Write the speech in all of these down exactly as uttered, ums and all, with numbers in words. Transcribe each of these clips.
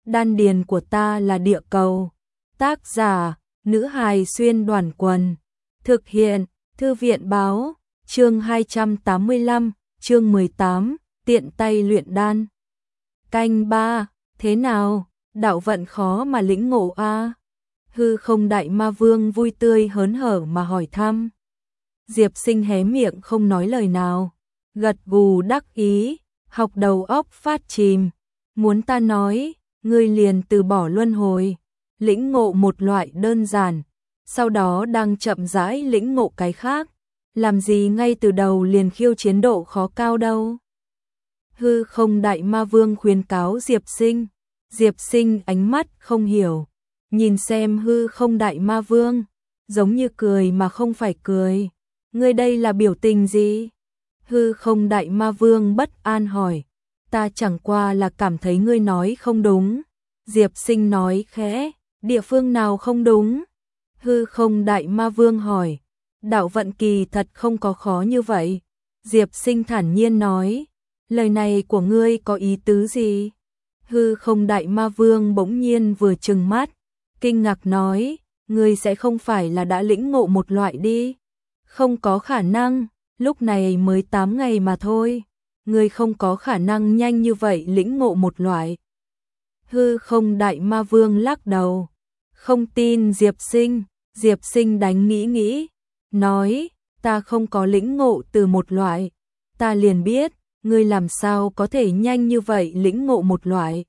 đan điền của ta là địa cầu. Tác giả, nữ hài xuyên đoàn quần. Thực hiện, thư viện báo, chương hai trăm tám mươi lăm, chương mười tám, tiện tay luyện đan. Canh ba, thế nào, đạo vận khó mà lĩnh ngộ a? Hư Không Đại Ma Vương vui tươi hớn hở mà hỏi thăm. Diệp Sinh hé miệng không nói lời nào, gật gù đắc ý, học đầu óc phát chìm. Muốn ta nói, ngươi liền từ bỏ luân hồi, lĩnh ngộ một loại đơn giản, sau đó đang chậm rãi lĩnh ngộ cái khác, làm gì ngay từ đầu liền khiêu chiến độ khó cao đâu. Hư Không Đại Ma Vương khuyến cáo Diệp Sinh. Diệp Sinh ánh mắt không hiểu, nhìn xem Hư Không Đại Ma Vương, giống như cười mà không phải cười. Ngươi đây là biểu tình gì? Hư Không Đại Ma Vương bất an hỏi. Ta chẳng qua là cảm thấy ngươi nói không đúng. Diệp Sinh nói khẽ. Địa phương nào không đúng? Hư Không Đại Ma Vương hỏi. Đạo vận kỳ thật không có khó như vậy. Diệp Sinh thản nhiên nói. Lời này của ngươi có ý tứ gì? Hư Không Đại Ma Vương bỗng nhiên vừa trừng mắt, kinh ngạc nói, ngươi sẽ không phải là đã lĩnh ngộ một loại đi? Không có khả năng, lúc này mới tám ngày mà thôi, ngươi không có khả năng nhanh như vậy lĩnh ngộ một loại. Hư Không Đại Ma Vương lắc đầu, không tin Diệp Sinh. Diệp Sinh đánh nghĩ nghĩ, nói, ta không có lĩnh ngộ từ một loại, ta liền biết, ngươi làm sao có thể nhanh như vậy lĩnh ngộ một loại.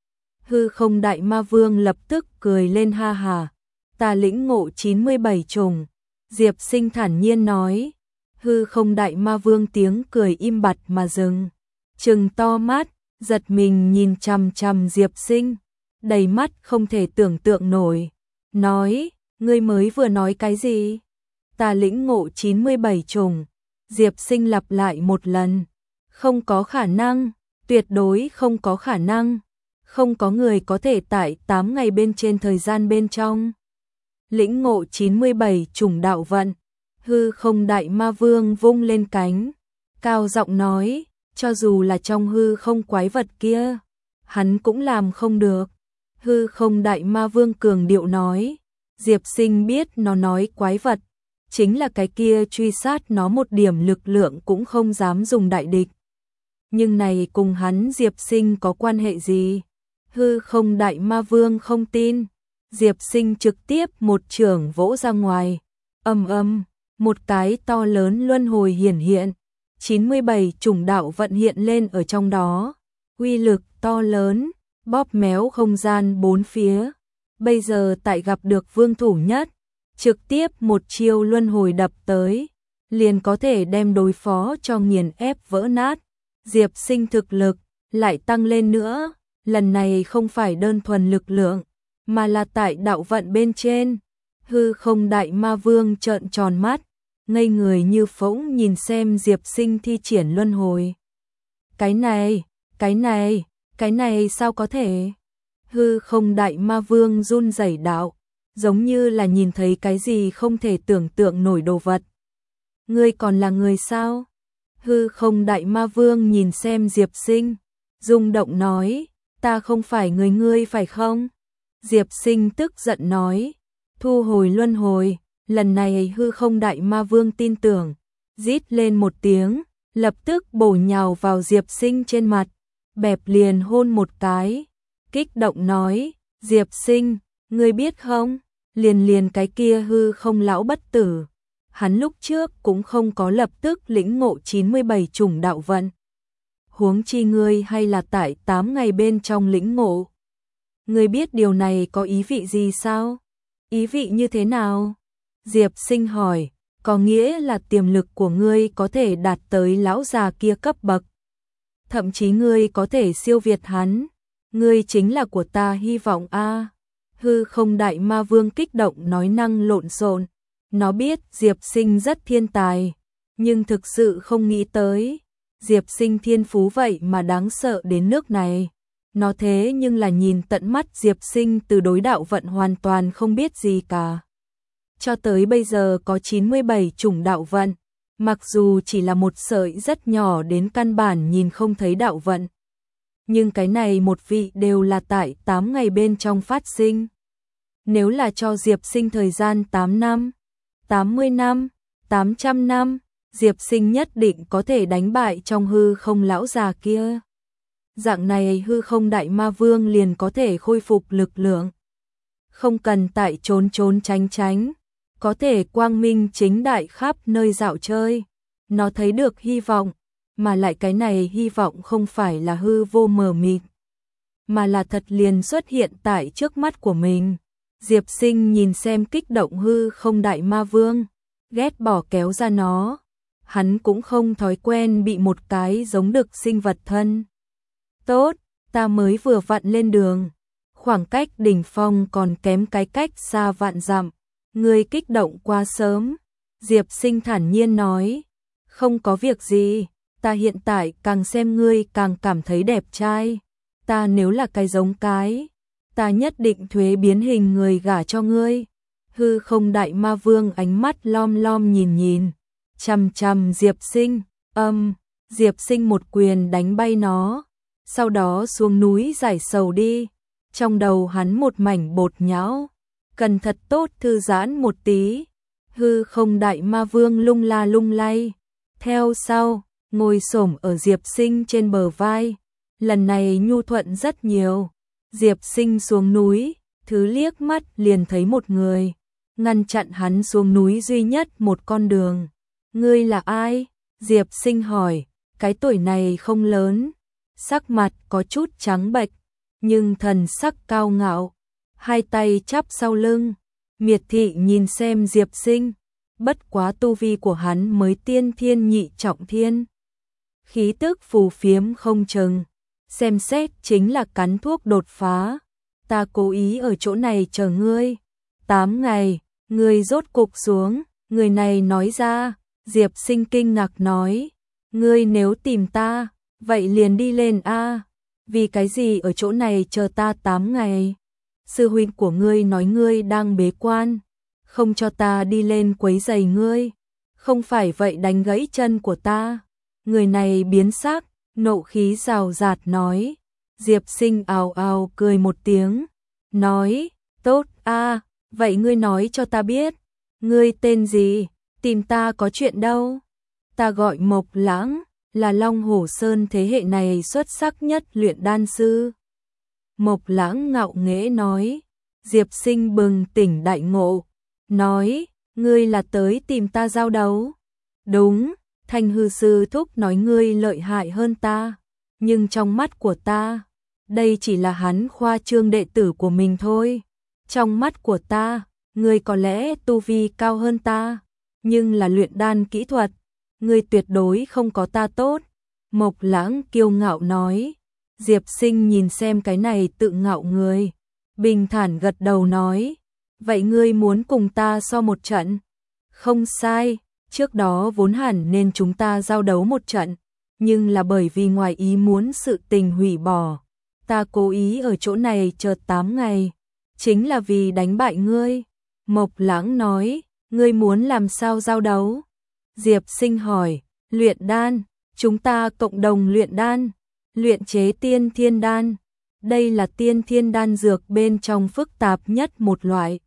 Hư Không Đại Ma Vương lập tức cười lên ha hà, ta lĩnh ngộ chín mươi bảy chủng. Diệp Sinh thản nhiên nói. Hư Không Đại Ma Vương tiếng cười im bặt mà dừng, trừng to mắt, giật mình nhìn chằm chằm Diệp Sinh, đầy mắt không thể tưởng tượng nổi, nói, ngươi mới vừa nói cái gì? Ta lĩnh ngộ chín mươi bảy chủng. Diệp Sinh lặp lại một lần, không có khả năng, tuyệt đối không có khả năng, không có người có thể tại tám ngày bên trên thời gian bên trong lĩnh ngộ chín mươi bảy chủng đạo vận. Hư Không Đại Ma Vương vung lên cánh, cao giọng nói, cho dù là trong hư không quái vật kia, hắn cũng làm không được. Hư Không Đại Ma Vương cường điệu nói. Diệp Sinh biết nó nói quái vật, chính là cái kia truy sát nó một điểm lực lượng cũng không dám dùng đại địch. Nhưng này cùng hắn Diệp Sinh có quan hệ gì? Hư Không Đại Ma Vương không tin. Diệp Sinh trực tiếp một chưởng vỗ ra ngoài, ầm ầm, một cái to lớn luân hồi hiển hiện, chín mươi bảy chủng đạo vận hiện lên ở trong đó, uy lực to lớn, bóp méo không gian bốn phía. Bây giờ tại gặp được vương thủ nhất, trực tiếp một chiêu luân hồi đập tới, liền có thể đem đối phó cho nghiền ép vỡ nát. Diệp Sinh thực lực lại tăng lên nữa, lần này không phải đơn thuần lực lượng, mà là tại đạo vận bên trên. Hư Không Đại Ma Vương trợn tròn mắt, ngây người như phỗng nhìn xem Diệp Sinh thi triển luân hồi. Cái này, cái này, cái này sao có thể? Hư Không Đại Ma Vương run rẩy đạo, giống như là nhìn thấy cái gì không thể tưởng tượng nổi đồ vật. Ngươi còn là người sao? Hư Không Đại Ma Vương nhìn xem Diệp Sinh, rung động nói, ta không phải người ngươi phải không? Diệp Sinh tức giận nói, thu hồi luân hồi. Lần này Hư Không Đại Ma Vương tin tưởng, rít lên một tiếng, lập tức bổ nhào vào Diệp Sinh trên mặt, bẹp liền hôn một cái, kích động nói, Diệp Sinh, ngươi biết không, liền liền cái kia hư không lão bất tử, hắn lúc trước cũng không có lập tức lĩnh ngộ chín mươi bảy chủng đạo vận. Huống chi ngươi hay là tại tám ngày bên trong lĩnh ngộ. Ngươi biết điều này có ý vị gì sao? Ý vị như thế nào? Diệp Sinh hỏi, có nghĩa là tiềm lực của ngươi có thể đạt tới lão già kia cấp bậc. Thậm chí ngươi có thể siêu việt hắn. Ngươi chính là của ta hy vọng a. Hư Không Đại Ma Vương kích động nói năng lộn xộn. Nó biết Diệp Sinh rất thiên tài, nhưng thực sự không nghĩ tới Diệp Sinh thiên phú vậy mà đáng sợ đến nước này. Nó thế nhưng là nhìn tận mắt Diệp Sinh từ đối đạo vận hoàn toàn không biết gì cả. Cho tới bây giờ có chín mươi bảy chủng đạo vận, mặc dù chỉ là một sợi rất nhỏ đến căn bản nhìn không thấy đạo vận. nhưng cái này một vị đều là tại tám ngày bên trong phát sinh. Nếu là cho Diệp Sinh thời gian tám năm, tám mươi năm, tám trăm năm, Diệp Sinh nhất định có thể đánh bại trong hư không lão già kia. Dạng này hư không đại ma vương liền có thể khôi phục lực lượng. Không cần tại trốn trốn tránh tránh, có thể quang minh chính đại khắp nơi dạo chơi. Nó thấy được hy vọng, mà lại cái này hy vọng không phải là hư vô mờ mịt, mà là thật liền xuất hiện tại trước mắt của mình. Diệp Sinh nhìn xem kích động hư không đại ma vương, ghét bỏ kéo ra nó. Hắn cũng không thói quen bị một cái giống đực sinh vật thân. Tốt, ta mới vừa vặn lên đường. Khoảng cách đỉnh phong còn kém cái cách xa vạn dặm. Ngươi kích động quá sớm. Diệp Sinh thản nhiên nói. Không có việc gì, ta hiện tại càng xem ngươi càng cảm thấy đẹp trai. Ta nếu là cái giống cái, ta nhất định thuế biến hình người gả cho ngươi. Hư không đại ma vương ánh mắt lom lom nhìn nhìn. Chằm chằm Diệp Sinh, âm, Diệp Sinh một quyền đánh bay nó, sau đó xuống núi giải sầu đi. Trong đầu hắn một mảnh bột nhão, cần thật tốt thư giãn một tí. Hư không đại ma vương lung la lung lay, theo sau, ngồi xổm ở Diệp Sinh trên bờ vai. Lần này nhu thuận rất nhiều. Diệp Sinh xuống núi, thứ liếc mắt liền thấy một người, ngăn chặn hắn xuống núi duy nhất một con đường. Ngươi là ai? Diệp Sinh hỏi, cái tuổi này không lớn, sắc mặt có chút trắng bệch, nhưng thần sắc cao ngạo, hai tay chắp sau lưng. Miệt thị nhìn xem Diệp Sinh, bất quá tu vi của hắn mới tiên thiên nhị trọng thiên. Khí tức phù phiếm không chừng, xem xét chính là cắn thuốc đột phá. Ta cố ý ở chỗ này chờ ngươi. Tám ngày, ngươi rốt cục xuống, người này nói ra. Diệp Sinh kinh ngạc nói, ngươi nếu tìm ta, vậy liền đi lên a. Vì cái gì ở chỗ này chờ ta tám ngày? Sư huynh của ngươi nói ngươi đang bế quan, không cho ta đi lên quấy rầy ngươi, không phải vậy đánh gãy chân của ta. Người này biến sắc, nộ khí rào rạt nói. Diệp Sinh ào ào cười một tiếng, nói, tốt a, vậy ngươi nói cho ta biết, ngươi tên gì? Tìm ta có chuyện đâu. Ta gọi Mộc Lãng, là Long Hổ Sơn thế hệ này xuất sắc nhất luyện đan sư. Mộc Lãng ngạo nghễ nói. Diệp Sinh bừng tỉnh đại ngộ, nói, ngươi là tới tìm ta giao đấu. Đúng, Thanh hư sư thúc nói ngươi lợi hại hơn ta, nhưng trong mắt của ta, đây chỉ là hắn khoa trương đệ tử của mình thôi. Trong mắt của ta, ngươi có lẽ tu vi cao hơn ta, nhưng là luyện đan kỹ thuật, ngươi tuyệt đối không có ta tốt. Mộc Lãng kiêu ngạo nói. Diệp Sinh nhìn xem cái này tự ngạo người, bình thản gật đầu nói, vậy ngươi muốn cùng ta so một trận? Không sai, trước đó vốn hẳn nên chúng ta giao đấu một trận, nhưng là bởi vì ngoài ý muốn sự tình hủy bỏ, ta cố ý ở chỗ này chờ tám ngày, chính là vì đánh bại ngươi. Mộc Lãng nói, ngươi muốn làm sao giao đấu? Diệp Sinh hỏi, luyện đan, chúng ta cộng đồng luyện đan, luyện chế tiên thiên đan. Đây là tiên thiên đan dược bên trong phức tạp nhất một loại,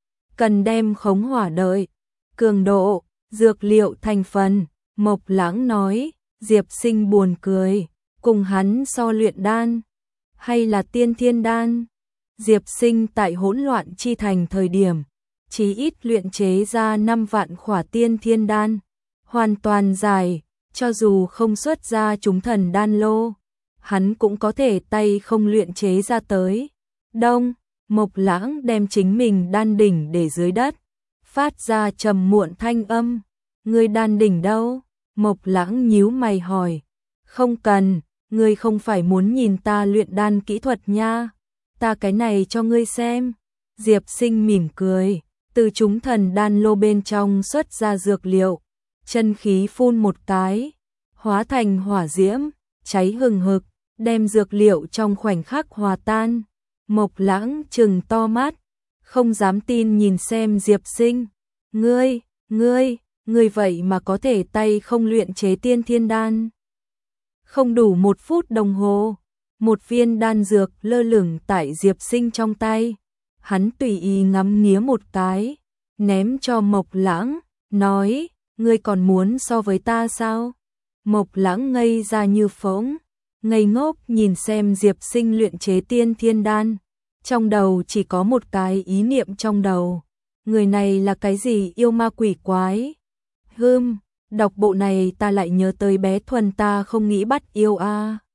cần đem khống hỏa đợi, cường độ, dược liệu thành phần. Mộc Lãng nói. Diệp Sinh buồn cười, cùng hắn so luyện đan, hay là tiên thiên đan? Diệp Sinh tại hỗn loạn chi thành thời điểm, chí ít luyện chế ra năm vạn khỏa tiên thiên đan, hoàn toàn giải, cho dù không xuất ra chúng thần đan lô, hắn cũng có thể tay không luyện chế ra tới. Đông, Mộc Lãng đem chính mình đan đỉnh để dưới đất, phát ra trầm muộn thanh âm. Ngươi đan đỉnh đâu? Mộc Lãng nhíu mày hỏi. Không cần, ngươi không phải muốn nhìn ta luyện đan kỹ thuật nha, ta cái này cho ngươi xem. Diệp Sinh mỉm cười, từ chúng thần đan lô bên trong xuất ra dược liệu, chân khí phun một cái, hóa thành hỏa diễm, cháy hừng hực, đem dược liệu trong khoảnh khắc hòa tan. Mộc Lãng trừng to mắt, không dám tin nhìn xem Diệp Sinh. Ngươi, ngươi, ngươi vậy mà có thể tay không luyện chế tiên thiên đan? Không đủ một phút đồng hồ, Một viên đan dược lơ lửng tại Diệp Sinh trong tay, hắn tùy ý ngắm nghía một cái, ném cho Mộc Lãng, nói, ngươi còn muốn so với ta sao? Mộc Lãng ngây ra như phỗng, ngây ngốc nhìn xem Diệp Sinh luyện chế tiên thiên đan, trong đầu chỉ có một cái ý niệm trong đầu, người này là cái gì yêu ma quỷ quái? Hừm, đọc bộ này ta lại nhớ tới bé Thuần ta không nghĩ bắt yêu a. À.